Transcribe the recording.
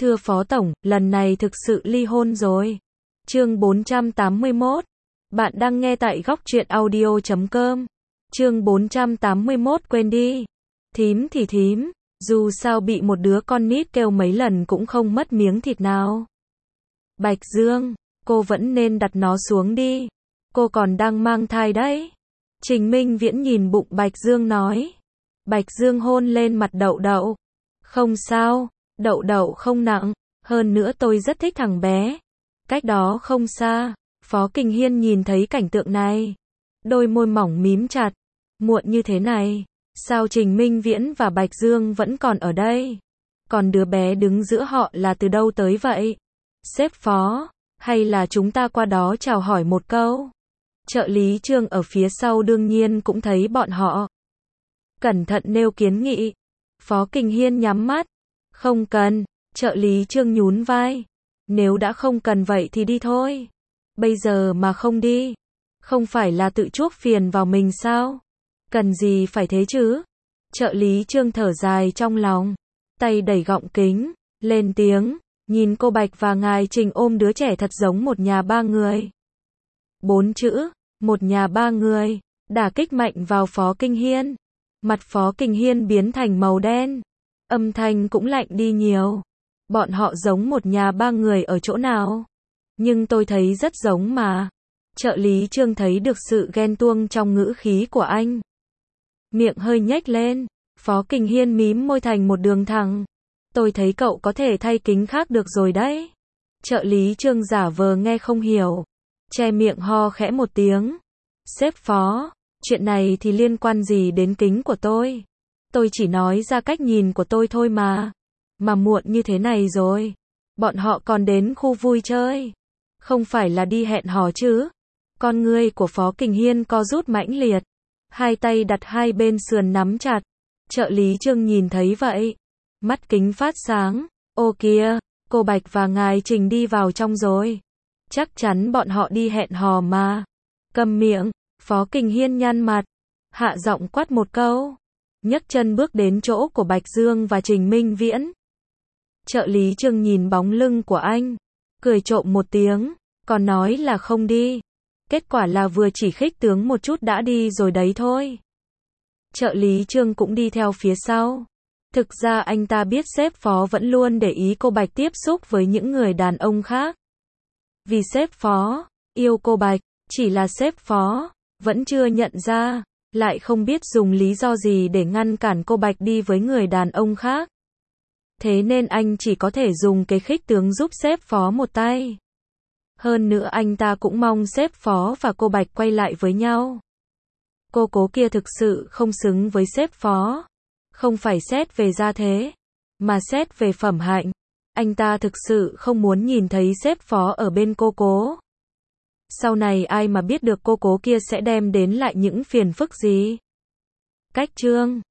Thưa Phó Tổng, lần này thực sự ly hôn rồi. Chương 481. Bạn đang nghe tại góc truyện audio.com. Chương 481 quên đi. Thím thì thím, dù sao bị một đứa con nít kêu mấy lần cũng không mất miếng thịt nào. Bạch Dương, cô vẫn nên đặt nó xuống đi. Cô còn đang mang thai đấy. Trình Minh Viễn nhìn bụng Bạch Dương nói. Bạch Dương hôn lên mặt Đậu Đậu. Không sao, Đậu Đậu không nặng, hơn nữa tôi rất thích thằng bé. Cách đó không xa, Phó Kình Hiên nhìn thấy cảnh tượng này. Đôi môi mỏng mím chặt. Muộn như thế này, sao Trình Minh Viễn và Bạch Dương vẫn còn ở đây? Còn đứa bé đứng giữa họ là từ đâu tới vậy? Sếp Phó, hay là chúng ta qua đó chào hỏi một câu? Trợ lý Trương ở phía sau đương nhiên cũng thấy bọn họ. Cẩn thận nêu kiến nghị. Phó Kình Hiên nhắm mắt. Không cần, trợ lý Trương nhún vai. Nếu đã không cần vậy thì đi thôi. Bây giờ mà không đi, không phải là tự chuốc phiền vào mình sao? Cần gì phải thế chứ? Trợ lý Trương thở dài trong lòng, tay đẩy gọng kính, lên tiếng, nhìn cô Bạch và ngài Trình ôm đứa trẻ thật giống một nhà ba người. 4 chữ, một nhà ba người, đả kích mạnh vào Phó Kình Hiên. Mặt Phó Kình Hiên biến thành màu đen, âm thanh cũng lạnh đi nhiều. Bọn họ giống một nhà ba người ở chỗ nào? Nhưng tôi thấy rất giống mà. Trợ lý Trương thấy được sự ghen tuông trong ngữ khí của anh. Miệng hơi nhếch lên, Phó Kình Hiên mím môi thành một đường thẳng. Tôi thấy cậu có thể thay kính khác được rồi đấy. Trợ lý Trương giả vờ nghe không hiểu, che miệng ho khẽ một tiếng. Sếp Phó, chuyện này thì liên quan gì đến kính của tôi? Tôi chỉ nói ra cách nhìn của tôi thôi mà. Mà muộn như thế này rồi, bọn họ còn đến khu vui chơi, không phải là đi hẹn hò chứ? Con ngươi của Phó Kình Hiên co rút mãnh liệt, hai tay đặt hai bên sườn nắm chặt. Trợ lý Trương nhìn thấy vậy, mắt kính phát sáng. Ô kìa, cô Bạch và ngài Trình đi vào trong rồi. Chắc chắn bọn họ đi hẹn hò mà. Câm miệng. Phó Kình Hiên nhăn mặt, hạ giọng quát một câu, nhấc chân bước đến chỗ của Bạch Dương và Trình Minh Viễn. Trợ lý Trương nhìn bóng lưng của anh, cười trộm một tiếng, còn nói là không đi. Kết quả là vừa chỉ khích tướng một chút đã đi rồi đấy thôi. Trợ lý Trương cũng đi theo phía sau. Thực ra anh ta biết sếp Phó vẫn luôn để ý cô Bạch tiếp xúc với những người đàn ông khác. Vì sếp Phó yêu cô Bạch, chỉ là sếp Phó vẫn chưa nhận ra, lại không biết dùng lý do gì để ngăn cản cô Bạch đi với người đàn ông khác. Thế nên anh chỉ có thể dùng cái khích tướng giúp sếp Phó một tay. Hơn nữa anh ta cũng mong sếp Phó và cô Bạch quay lại với nhau. Cô cố kia thực sự không xứng với sếp Phó. Không phải xét về gia thế, mà xét về phẩm hạnh. Anh ta thực sự không muốn nhìn thấy sếp Phó ở bên cô cố. Sau này ai mà biết được cô cố kia sẽ đem đến lại những phiền phức gì. Cách chương